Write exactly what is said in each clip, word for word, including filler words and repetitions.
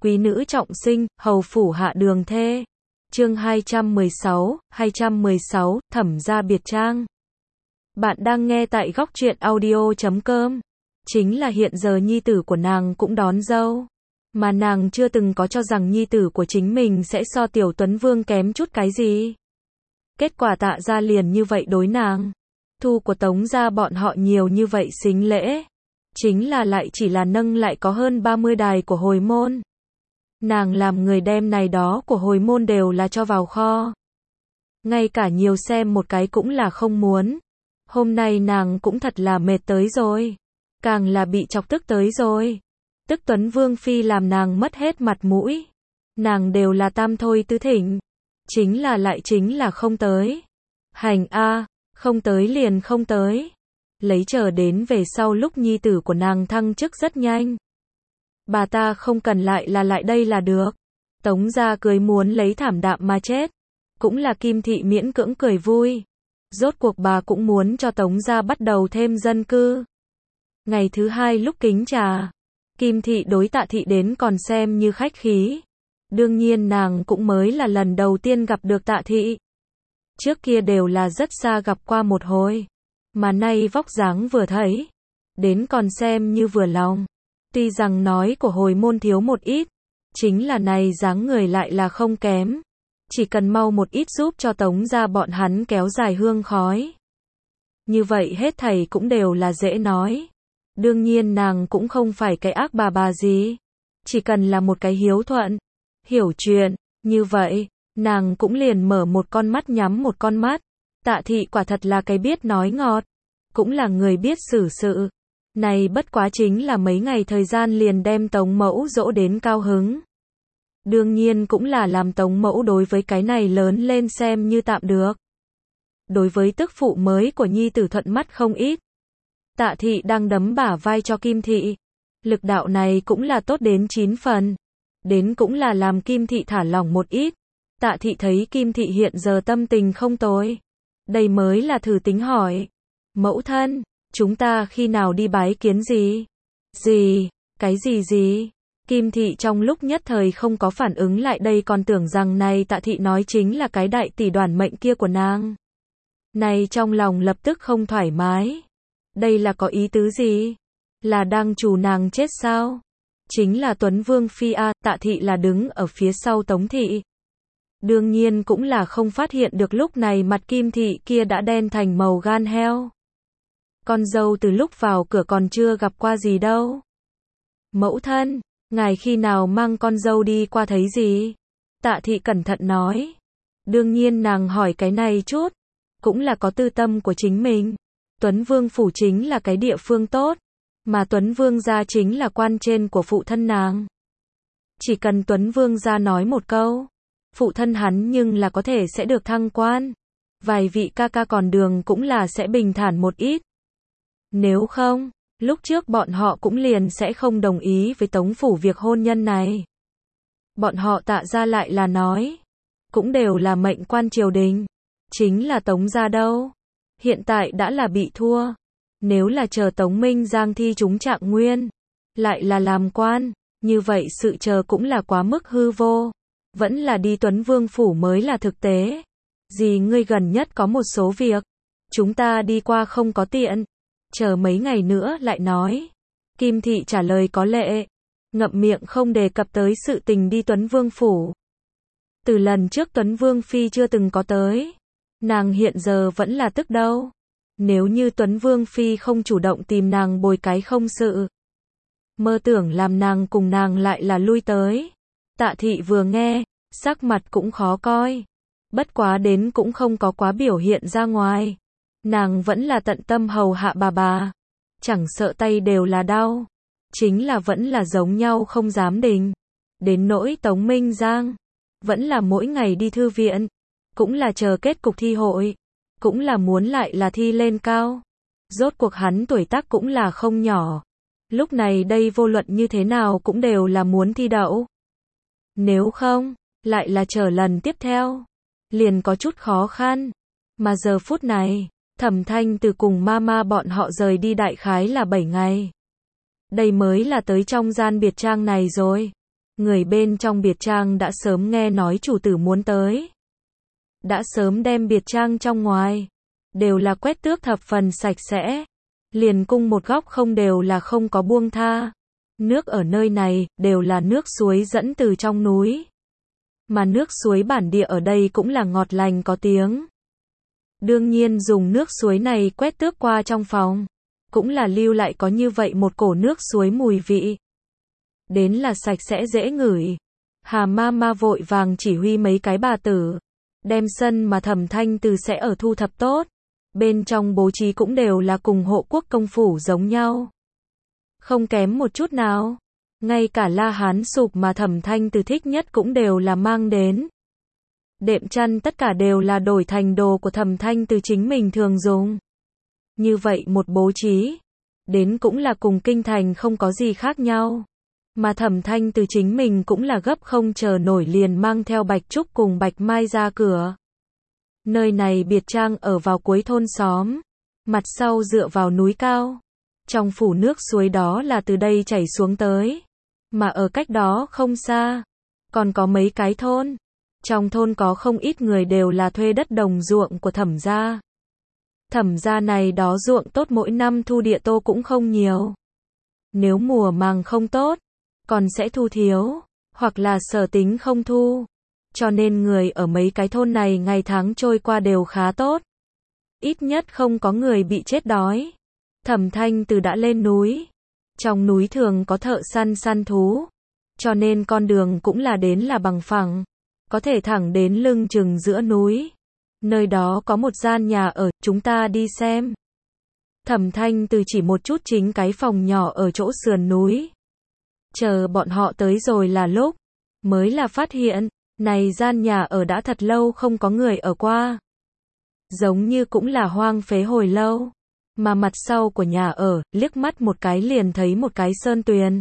Quý nữ trọng sinh, hầu phủ hạ đường thê. Chương hai trăm mười sáu, hai trăm mười sáu, Thẩm gia biệt trang. Bạn đang nghe tại góc truyện audio chấm com. Chính là hiện giờ nhi tử của nàng cũng đón dâu. Mà nàng chưa từng có cho rằng nhi tử của chính mình sẽ so Tiểu Tuấn Vương kém chút cái gì. Kết quả Tạ gia liền như vậy đối nàng. Thu của Tống gia bọn họ nhiều như vậy sính lễ. Chính là lại chỉ là nâng lại có hơn ba mươi đài của hồi môn. Nàng làm người đem này đó của hồi môn đều là cho vào kho. Ngay cả nhiều xem một cái cũng là không muốn. Hôm nay nàng cũng thật là mệt tới rồi. Càng là bị chọc tức tới rồi. Tức Tuấn Vương Phi làm nàng mất hết mặt mũi. Nàng đều là tam thôi tứ thỉnh. Chính là lại chính là không tới. Hành a, không tới liền không tới. Lấy chờ đến về sau lúc nhi tử của nàng thăng chức rất nhanh. Bà ta không cần lại là lại đây là được. Tống gia cười muốn lấy thảm đạm mà chết. Cũng là Kim thị miễn cưỡng cười vui. Rốt cuộc bà cũng muốn cho Tống gia bắt đầu thêm dân cư. Ngày thứ hai lúc kính trà, Kim thị đối Tạ thị đến còn xem như khách khí. Đương nhiên nàng cũng mới là lần đầu tiên gặp được Tạ thị. Trước kia đều là rất xa gặp qua một hồi. Mà nay vóc dáng vừa thấy, đến còn xem như vừa lòng. Tuy rằng nói của hồi môn thiếu một ít, chính là này dáng người lại là không kém. Chỉ cần mau một ít giúp cho Tống gia bọn hắn kéo dài hương khói. Như vậy hết thảy cũng đều là dễ nói. Đương nhiên nàng cũng không phải cái ác bà bà gì. Chỉ cần là một cái hiếu thuận, hiểu chuyện, như vậy, nàng cũng liền mở một con mắt nhắm một con mắt. Tạ thị quả thật là cái biết nói ngọt, cũng là người biết xử sự. Này bất quá chính là mấy ngày thời gian liền đem Tống mẫu dỗ đến cao hứng. Đương nhiên cũng là làm Tống mẫu đối với cái này lớn lên xem như tạm được. Đối với tức phụ mới của nhi tử thuận mắt không ít. Tạ thị đang đấm bả vai cho Kim thị. Lực đạo này cũng là tốt đến chín phần. Đến cũng là làm Kim thị thả lỏng một ít. Tạ thị thấy Kim thị hiện giờ tâm tình không tồi. Đây mới là thử tính hỏi. Mẫu thân, chúng ta khi nào đi bái kiến gì? Gì? Cái gì gì? Kim thị trong lúc nhất thời không có phản ứng lại đây còn tưởng rằng này Tạ thị nói chính là cái đại tỷ đoàn mệnh kia của nàng. Này trong lòng lập tức không thoải mái. Đây là có ý tứ gì? Là đang trù nàng chết sao? Chính là Tuấn Vương Phi a, Tạ thị là đứng ở phía sau Tống thị. Đương nhiên cũng là không phát hiện được lúc này mặt Kim thị kia đã đen thành màu gan heo. Con dâu từ lúc vào cửa còn chưa gặp qua gì đâu. Mẫu thân, ngài khi nào mang con dâu đi qua thấy gì? Tạ thị cẩn thận nói. Đương nhiên nàng hỏi cái này chút, cũng là có tư tâm của chính mình. Tuấn Vương phủ chính là cái địa phương tốt, mà Tuấn Vương gia chính là quan trên của phụ thân nàng. Chỉ cần Tuấn Vương gia nói một câu, phụ thân hắn nhưng là có thể sẽ được thăng quan. Vài vị ca ca còn đường cũng là sẽ bình thản một ít. Nếu không, lúc trước bọn họ cũng liền sẽ không đồng ý với Tống phủ việc hôn nhân này. Bọn họ Tạ gia lại là nói, cũng đều là mệnh quan triều đình. Chính là Tống gia đâu. Hiện tại đã là bị thua. Nếu là chờ Tống Minh Giang thi trúng trạng nguyên, lại là làm quan, như vậy sự chờ cũng là quá mức hư vô. Vẫn là đi Tuấn Vương phủ mới là thực tế. Dì ngươi gần nhất có một số việc, chúng ta đi qua không có tiện. Chờ mấy ngày nữa lại nói. Kim thị trả lời có lệ, ngậm miệng không đề cập tới sự tình đi Tuấn Vương phủ. Từ lần trước Tuấn Vương Phi chưa từng có tới. Nàng hiện giờ vẫn là tức đâu. Nếu như Tuấn Vương Phi không chủ động tìm nàng bồi cái không sự. Mơ tưởng làm nàng cùng nàng lại là lui tới. Tạ thị vừa nghe, sắc mặt cũng khó coi. Bất quá đến cũng không có quá biểu hiện ra ngoài. Nàng vẫn là tận tâm hầu hạ bà bà. Chẳng sợ tay đều là đau. Chính là vẫn là giống nhau không dám đình. Đến nỗi Tống Minh Giang. Vẫn là mỗi ngày đi thư viện. Cũng là chờ kết cục thi hội. Cũng là muốn lại là thi lên cao. Rốt cuộc hắn tuổi tác cũng là không nhỏ. Lúc này đây vô luận như thế nào cũng đều là muốn thi đậu. Nếu không, lại là chờ lần tiếp theo. Liền có chút khó khăn. Mà giờ phút này, Thẩm Thanh từ cùng mama bọn họ rời đi đại khái là bảy ngày. Đây mới là tới trong gian biệt trang này rồi. Người bên trong biệt trang đã sớm nghe nói chủ tử muốn tới. Đã sớm đem biệt trang trong ngoài, đều là quét tước thập phần sạch sẽ. Liền cung một góc không đều là không có buông tha. Nước ở nơi này, đều là nước suối dẫn từ trong núi. Mà nước suối bản địa ở đây cũng là ngọt lành có tiếng. Đương nhiên dùng nước suối này quét tước qua trong phòng, cũng là lưu lại có như vậy một cổ nước suối mùi vị. Đến là sạch sẽ dễ ngửi. Hà ma ma vội vàng chỉ huy mấy cái bà tử, đem sân mà Thẩm Thanh Từ sẽ ở thu thập tốt. Bên trong bố trí cũng đều là cùng hộ quốc công phủ giống nhau. Không kém một chút nào. Ngay cả la hán sụp mà Thẩm Thanh Từ thích nhất cũng đều là mang đến. Đệm chăn tất cả đều là đổi thành đồ của Thẩm Thanh Từ chính mình thường dùng. Như vậy một bố trí, đến cũng là cùng kinh thành không có gì khác nhau. Mà Thẩm Thanh Từ chính mình cũng là gấp không chờ nổi liền mang theo Bạch Trúc cùng Bạch Mai ra cửa. Nơi này biệt trang ở vào cuối thôn xóm, mặt sau dựa vào núi cao. Trong phủ nước suối đó là từ đây chảy xuống tới. Mà ở cách đó không xa, còn có mấy cái thôn. Trong thôn có không ít người đều là thuê đất đồng ruộng của Thẩm gia. Thẩm gia này đó ruộng tốt mỗi năm thu địa tô cũng không nhiều. Nếu mùa màng không tốt, còn sẽ thu thiếu, hoặc là sở tính không thu. Cho nên người ở mấy cái thôn này ngày tháng trôi qua đều khá tốt. Ít nhất không có người bị chết đói. Thẩm Thanh Từ đã lên núi. Trong núi thường có thợ săn săn thú. Cho nên con đường cũng là đến là bằng phẳng. Có thể thẳng đến lưng chừng giữa núi. Nơi đó có một gian nhà ở, chúng ta đi xem. Thẩm Thanh Từ chỉ một chút chính cái phòng nhỏ ở chỗ sườn núi. Chờ bọn họ tới rồi là lúc, mới là phát hiện, này gian nhà ở đã thật lâu không có người ở qua. Giống như cũng là hoang phế hồi lâu. Mà mặt sau của nhà ở, liếc mắt một cái liền thấy một cái sơn tuyền.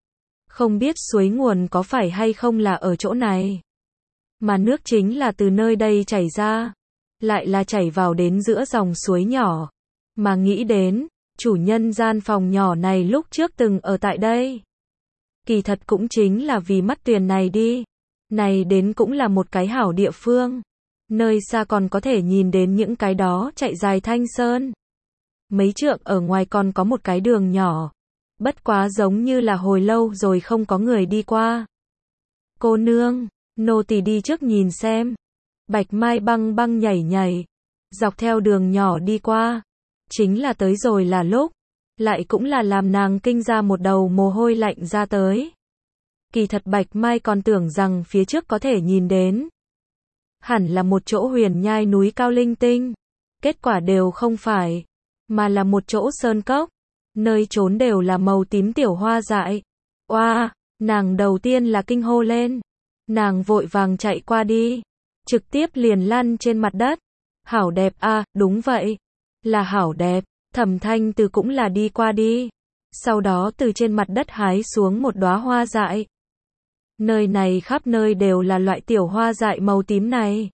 Không biết suối nguồn có phải hay không là ở chỗ này. Mà nước chính là từ nơi đây chảy ra. Lại là chảy vào đến giữa dòng suối nhỏ. Mà nghĩ đến, chủ nhân gian phòng nhỏ này lúc trước từng ở tại đây. Kỳ thật cũng chính là vì mắt tuyền này đi. Này đến cũng là một cái hảo địa phương. Nơi xa còn có thể nhìn đến những cái đó chạy dài thanh sơn. Mấy trượng ở ngoài còn có một cái đường nhỏ. Bất quá giống như là hồi lâu rồi không có người đi qua. Cô nương, nô tỳ đi trước nhìn xem. Bạch Mai băng băng nhảy nhảy. Dọc theo đường nhỏ đi qua. Chính là tới rồi là lúc. Lại cũng là làm nàng kinh ra một đầu mồ hôi lạnh ra tới. Kỳ thật Bạch Mai còn tưởng rằng phía trước có thể nhìn đến. Hẳn là một chỗ huyền nhai núi cao linh tinh. Kết quả đều không phải. Mà là một chỗ sơn cốc. Nơi trốn đều là màu tím tiểu hoa dại. Oa, nàng đầu tiên là kinh hô lên. Nàng vội vàng chạy qua đi. Trực tiếp liền lăn trên mặt đất. Hảo đẹp a, đúng vậy. Là hảo đẹp. Thẩm Thanh Từ cũng là đi qua đi. Sau đó từ trên mặt đất hái xuống một đóa hoa dại. Nơi này khắp nơi đều là loại tiểu hoa dại màu tím này.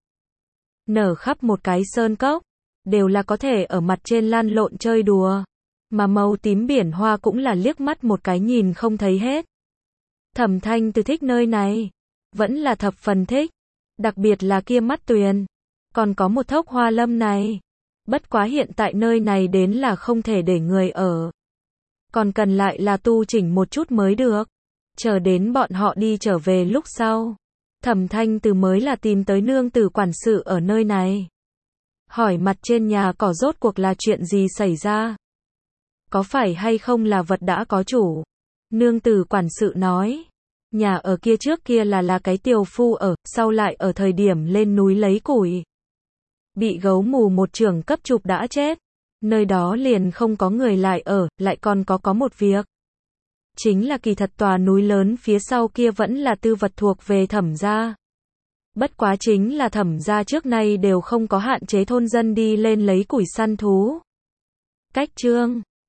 Nở khắp một cái sơn cốc. Đều là có thể ở mặt trên lăn lộn chơi đùa. Mà màu tím biển hoa cũng là liếc mắt một cái nhìn không thấy hết. Thẩm Thanh Từ thích nơi này. Vẫn là thập phần thích. Đặc biệt là kia mắt tuyền. Còn có một thốc hoa lâm này. Bất quá hiện tại nơi này đến là không thể để người ở. Còn cần lại là tu chỉnh một chút mới được. Chờ đến bọn họ đi trở về lúc sau. Thẩm Thanh Từ mới là tìm tới nương tử quản sự ở nơi này. Hỏi mặt trên nhà cỏ rốt cuộc là chuyện gì xảy ra. Có phải hay không là vật đã có chủ. Nương tử quản sự nói. Nhà ở kia trước kia là là cái tiều phu ở, sau lại ở thời điểm lên núi lấy củi. Bị gấu mù một trưởng cấp chụp đã chết. Nơi đó liền không có người lại ở, lại còn có có một việc. Chính là kỳ thật tòa núi lớn phía sau kia vẫn là tư vật thuộc về Thẩm gia. Bất quá chính là Thẩm gia trước nay đều không có hạn chế thôn dân đi lên lấy củi săn thú. Cách chương